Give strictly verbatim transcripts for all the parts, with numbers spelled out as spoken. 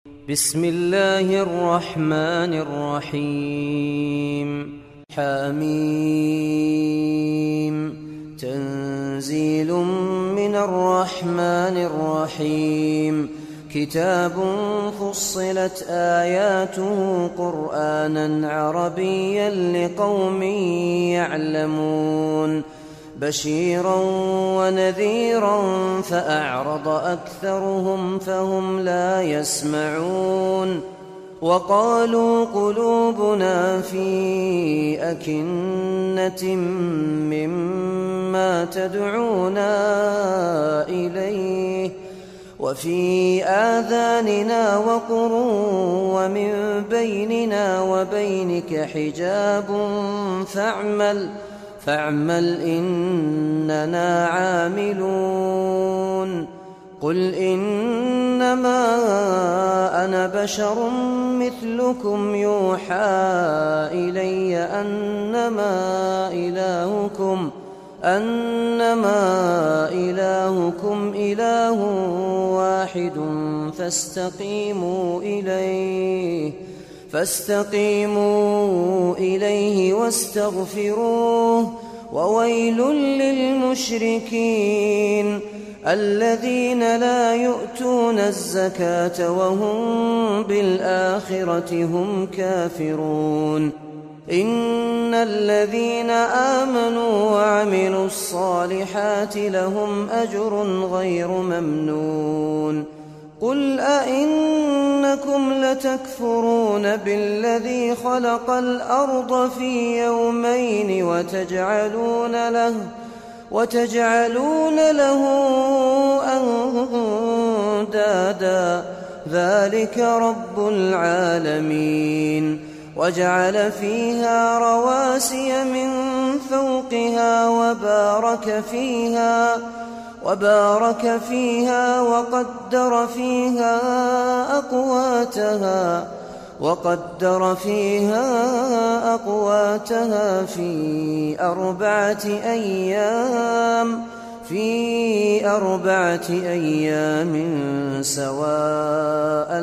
بسم الله الرحمن الرحيم حميم تنزيل من الرحمن الرحيم كتاب فصلت آياته قرآنا عربيا لقوم يعلمون بشيرا ونذيرا فأعرض أكثرهم فهم لا يسمعون وقالوا قلوبنا في أكنة مما تدعونا إليه وفي آذاننا وقر ومن بيننا وبينك حجاب فاعمل فاعمل إننا عاملون قل إنما أنا بشر مثلكم يوحى إلي أنما إلهكم أنما إلهكم إله واحد فاستقيموا إليه فاستقيموا إليه واستغفروه وويل للمشركين الذين لا يؤتون الزكاة وهم بالآخرة هم كافرون إن الذين آمنوا وعملوا الصالحات لهم أجر غير ممنون قل أئنكم لتكفرون بالذي خلق الأرض في يومين وتجعلون له وتجعلون له أندادا ذلك رب العالمين وجعل فيها رواسي من فوقها وبارك فيها وبارك فيها وقدر فيها أقواتها وقدر فيها أقواتها في أربعة أيام في أربعة أيام سواء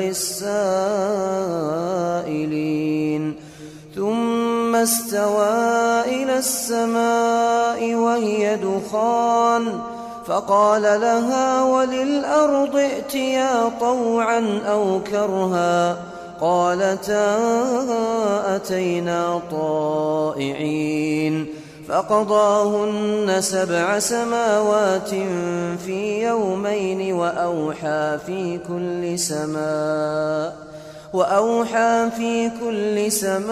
للسائلين ثم استوى إلى السماء وهي دخان فقال لها وللأرض ائتيا طوعا أو كرها قالتا أتينا طائعين فقضاهن سبع سماوات في يومين وأوحى في كل سماء وأوحى في كل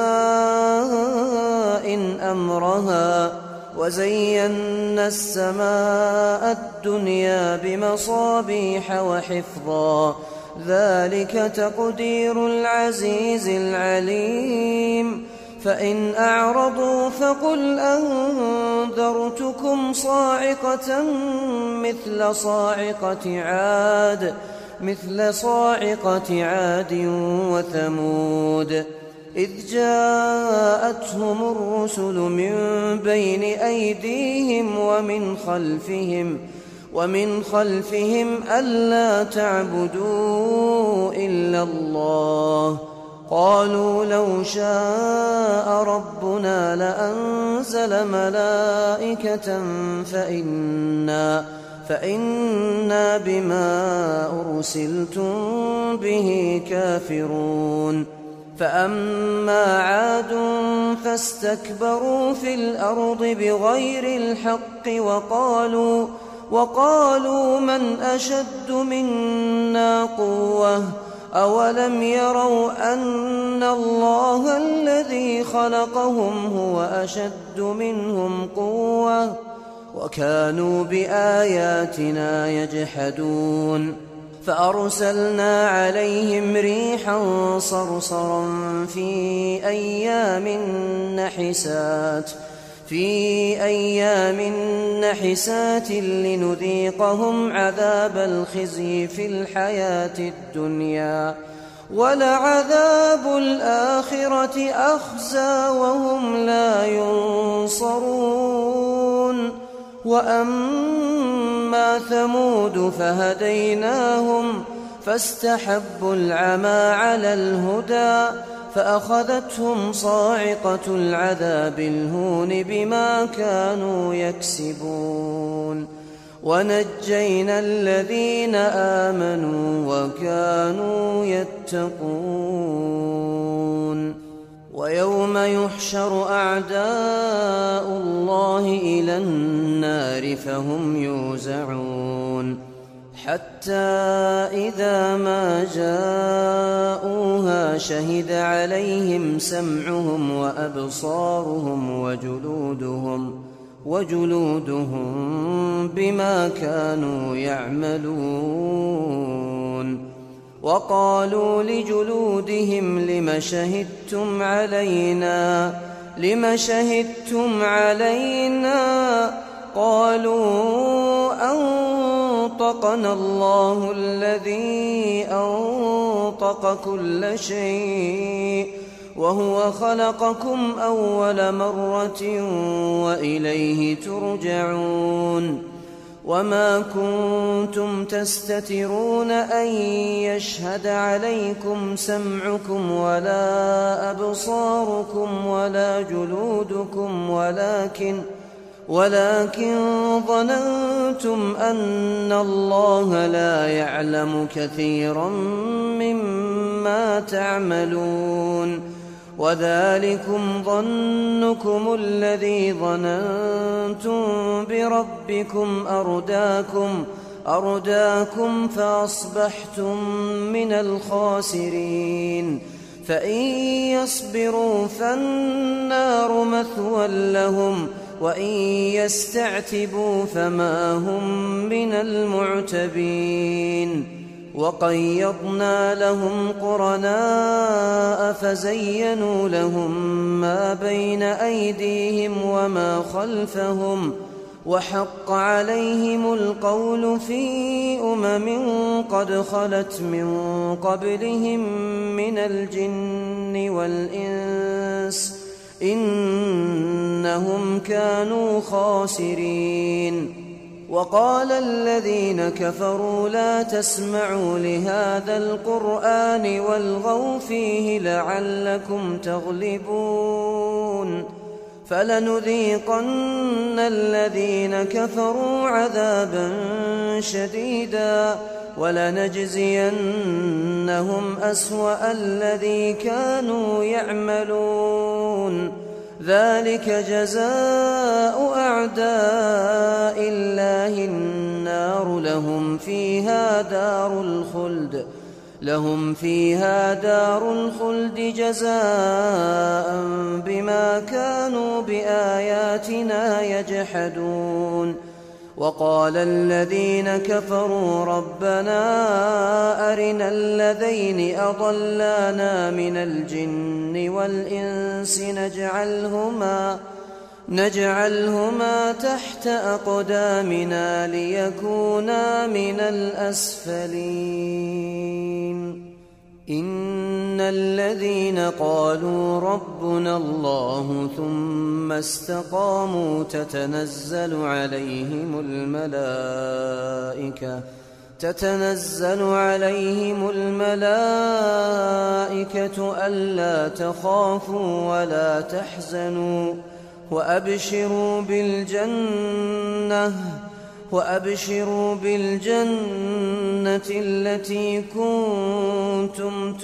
سماء أمرها وزينا السماء الدنيا بمصابيح وحفظا ذلك تقدير العزيز العليم فإن أعرضوا فقل أنذرتكم صاعقة مثل صاعقة عاد مثل صاعقة عاد وثمود إذ جاءتهم الرسل من بين أيديهم ومن خلفهم ومن خلفهم ألا تعبدوا إلا الله قالوا لو شاء ربنا لأنزل ملائكة فإنا فإنا بما أرسلتم به كافرون فأما عاد فاستكبروا في الأرض بغير الحق وقالوا وقالوا من أشد منا قوة أولم يروا أن الله الذي خلقهم هو أشد منهم قوة وكانوا بآياتنا يجحدون فأرسلنا عليهم ريحا صرصرا في أيام نحسات في أيام نحسات لنذيقهم عذاب الخزي في الحياة الدنيا ولعذاب الآخرة أخزى وهم لا ينصرون وأما ثمود فهديناهم فاستحبوا العمى على الهدى فأخذتهم صاعقة العذاب الهون بما كانوا يكسبون ونجينا الذين آمنوا وكانوا يتقون ويوم يحشر أعداء الله إلى النار فهم يوزعون حتى إذا ما جاءوها شهد عليهم سمعهم وأبصارهم وجلودهم وجلودهم بما كانوا يعملون وقالوا لجلودهم لم شهدتم علينا لم شهدتم علينا قالوا أنطقنا الله الذي أنطق كل شيء وهو خلقكم أول مرة وإليه ترجعون وما كنتم تستترون أن يشهد عليكم سمعكم ولا أبصاركم ولا جلودكم ولكن ولكن ظننتم أن الله لا يعلم كثيرا مما تعملون وذلكم ظنكم الذي ظننتم بربكم أرداكم أرداكم فأصبحتم من الخاسرين فإن يصبروا فالنار مثوى لهم وإن يستعتبوا فما هم من المعتبين وقيضنا لهم قرناء فزينوا لهم ما بين أيديهم وما خلفهم وحق عليهم القول في أمم قد خلت من قبلهم من الجن والإنس إنهم كانوا خاسرين وقال الذين كفروا لا تسمعوا لهذا القرآن والغوا فيه لعلكم تغلبون فلنذيقن الذين كفروا عذابا شديدا ولنجزينهم أسوأ الذي كانوا يعملون ذلك جزاء أعداء الله النار لهم فيها دار الخلد لهم فيها دار الخلد جزاء بما كانوا بآياتنا يجحدون وقال الذين كفروا ربنا أرنا الذين أضلانا من الجن والإنس نجعلهما نجعلهما تحت أقدامنا ليكونا من الأسفلين إن الذين قالوا ربنا الله ثم استقاموا تتنزل عليهم الملائكة تتنزل عليهم الملائكة ألا تخافوا ولا تحزنوا وأبشروا بالجنة وأبشروا بالجنة التي كنتم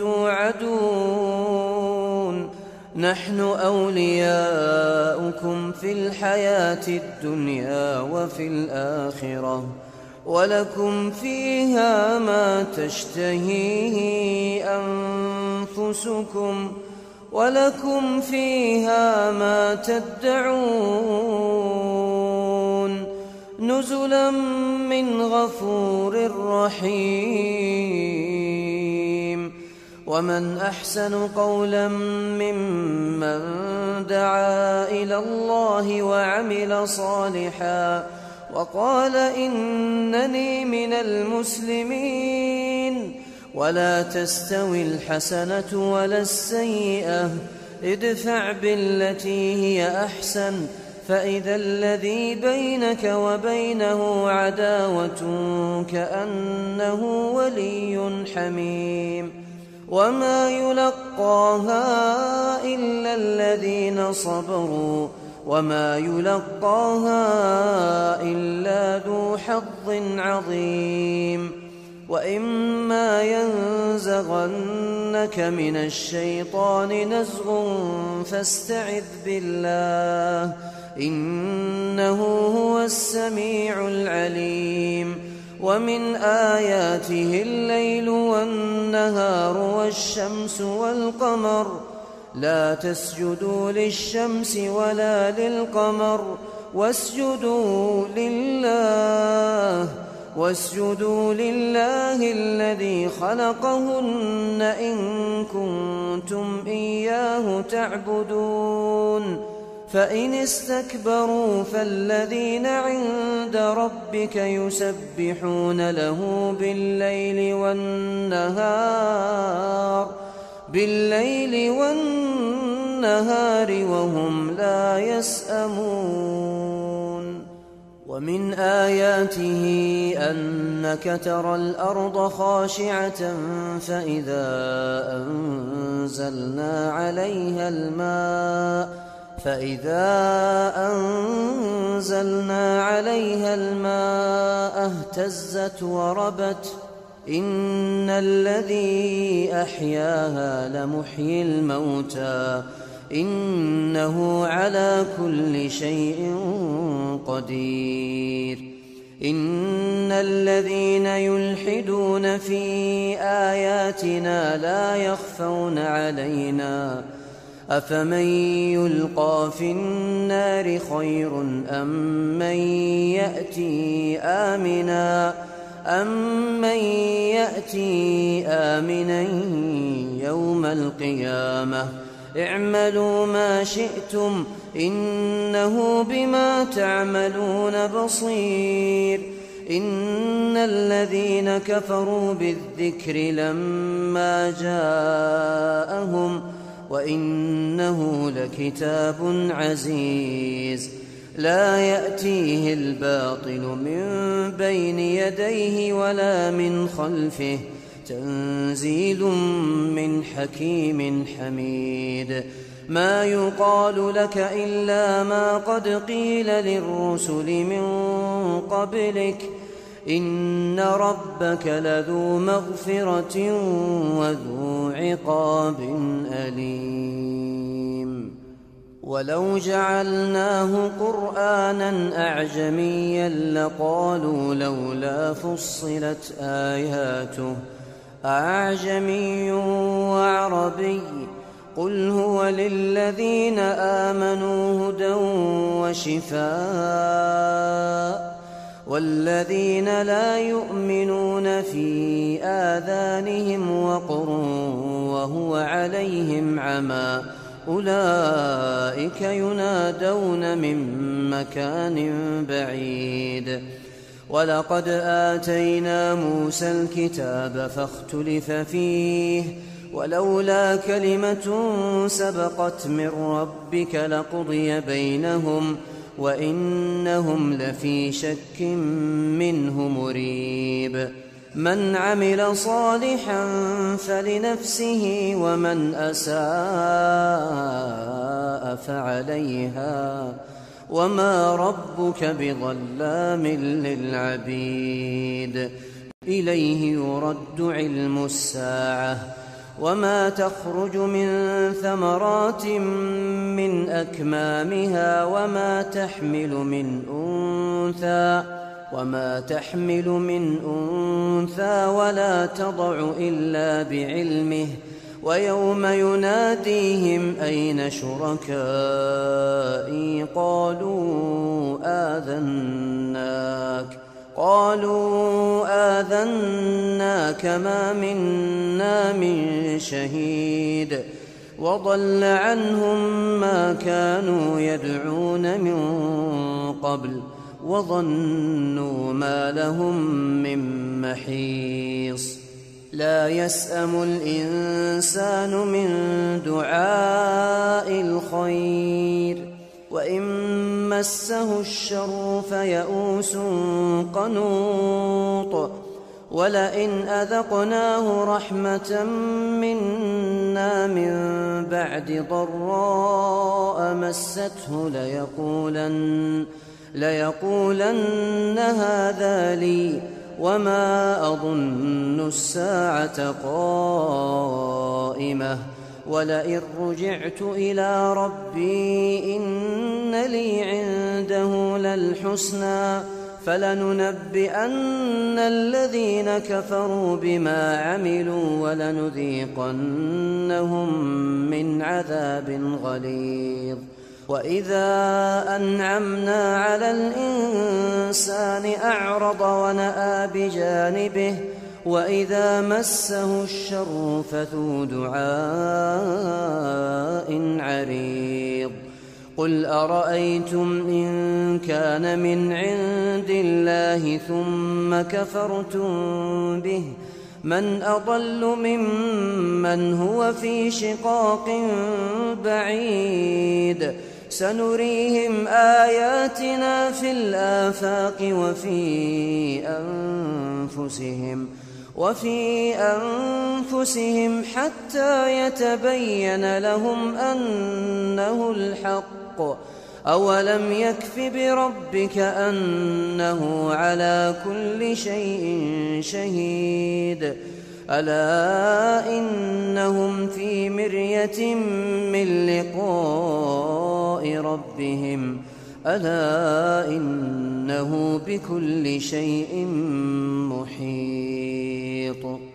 توعدون نحن أولياؤكم في الحياة الدنيا وفي الآخرة ولكم فيها ما تشتهيه أنفسكم ولكم فيها ما تدعون نزلا من غفور رحيم ومن أحسن قولا ممن دعا إلى الله وعمل صالحا وقال إنني من المسلمين ولا تستوي الحسنة ولا السيئة ادفع بالتي هي أحسن فإذا الذي بينك وبينه عداوة كأنه ولي حميم وما يلقاها إلا الذين صبروا وما يلقاها إلا ذو حظ عظيم وإما ينزغنك من الشيطان نزغ فاستعذ بالله إنه هو السميع العليم ومن آياته الليل والنهار والشمس والقمر لا تسجدوا للشمس ولا للقمر واسجدوا لله واسجدوا لله الذي خلقهن إن كنتم إياه تعبدون فإن استكبروا فالذين عند ربك يسبحون له بالليل والنهار بالليل والنهار وهم لا يسأمون ومن آياته أنك ترى الأرض خاشعة فإذا أنزلنا عليها الماء فإذا أنزلنا عليها الماء اهتزت وربت إن الذي أحياها لمحيي الموتى إنه على كل شيء قدير إن الذين يلحدون في آياتنا لا يخفون علينا أفمن يلقى في النار خير أم من يأتي آمنا أمن يأتي آمنا يوم القيامة اعملوا ما شئتم إنه بما تعملون بصير إن الذين كفروا بالذكر لما جاءهم وإنه لكتاب عزيز لا يأتيه الباطل من بين يديه ولا من خلفه تنزيل من حكيم حميد ما يقال لك إلا ما قد قيل للرسل من قبلك إن ربك لذو مغفرة وذو عقاب أليم ولو جعلناه قرآنا أعجميا لقالوا لولا فصلت آياته أعجمي وعربي قل هو للذين آمنوا هدى وشفاء والذين لا يؤمنون في آذانهم وقر وهو عليهم عمى أولئك ينادون من مكان بعيد ولقد آتينا موسى الكتاب فاختلف فيه ولولا كلمة سبقت من ربك لقضي بينهم وإنهم لفي شك منه مريب من عمل صالحا فلنفسه ومن أساء فعليها وما ربك بظلام للعبيد إليه يرد علم الساعة وما تخرج من ثمرات من أكمامها وما تحمل من أنثى وما تحمل من أنثى ولا تضع إلا بعلمه ويوم يناديهم أين شركائي قالوا آذناك قالوا آذناك ما منا من شهيد وضل عنهم ما كانوا يدعون من قبل وظنوا ما لهم من محيص لا يسأم الإنسان من دعاء الخير وإن مسه الشر فيئوس قنوط ولئن أذقناه رحمة منا من بعد ضراء مسته ليقولن, ليقولن هذا لي وما أظن الساعة قائمة ولئن رجعت إلى ربي إن لي عنده للحسنى فلننبئن الذين كفروا بما عملوا ولنذيقنهم من عذاب غليظ. وإذا أنعمنا على الإنسان أعرض ونأى بجانبه وإذا مسه الشر فذو دعاء عريض. قل أرأيتم إن كان من عند الله ثم كفرتم به من أضل ممن هو في شقاق بعيد. سنريهم آياتنا في الآفاق وفي أنفسهم وفي أنفسهم حتى يتبين لهم أنه الحق. أولم يكف بربك أنه على كل شيء شهيد. ألا إنهم في مرية من لقاء ربهم ألا إنه بكل شيء محيط.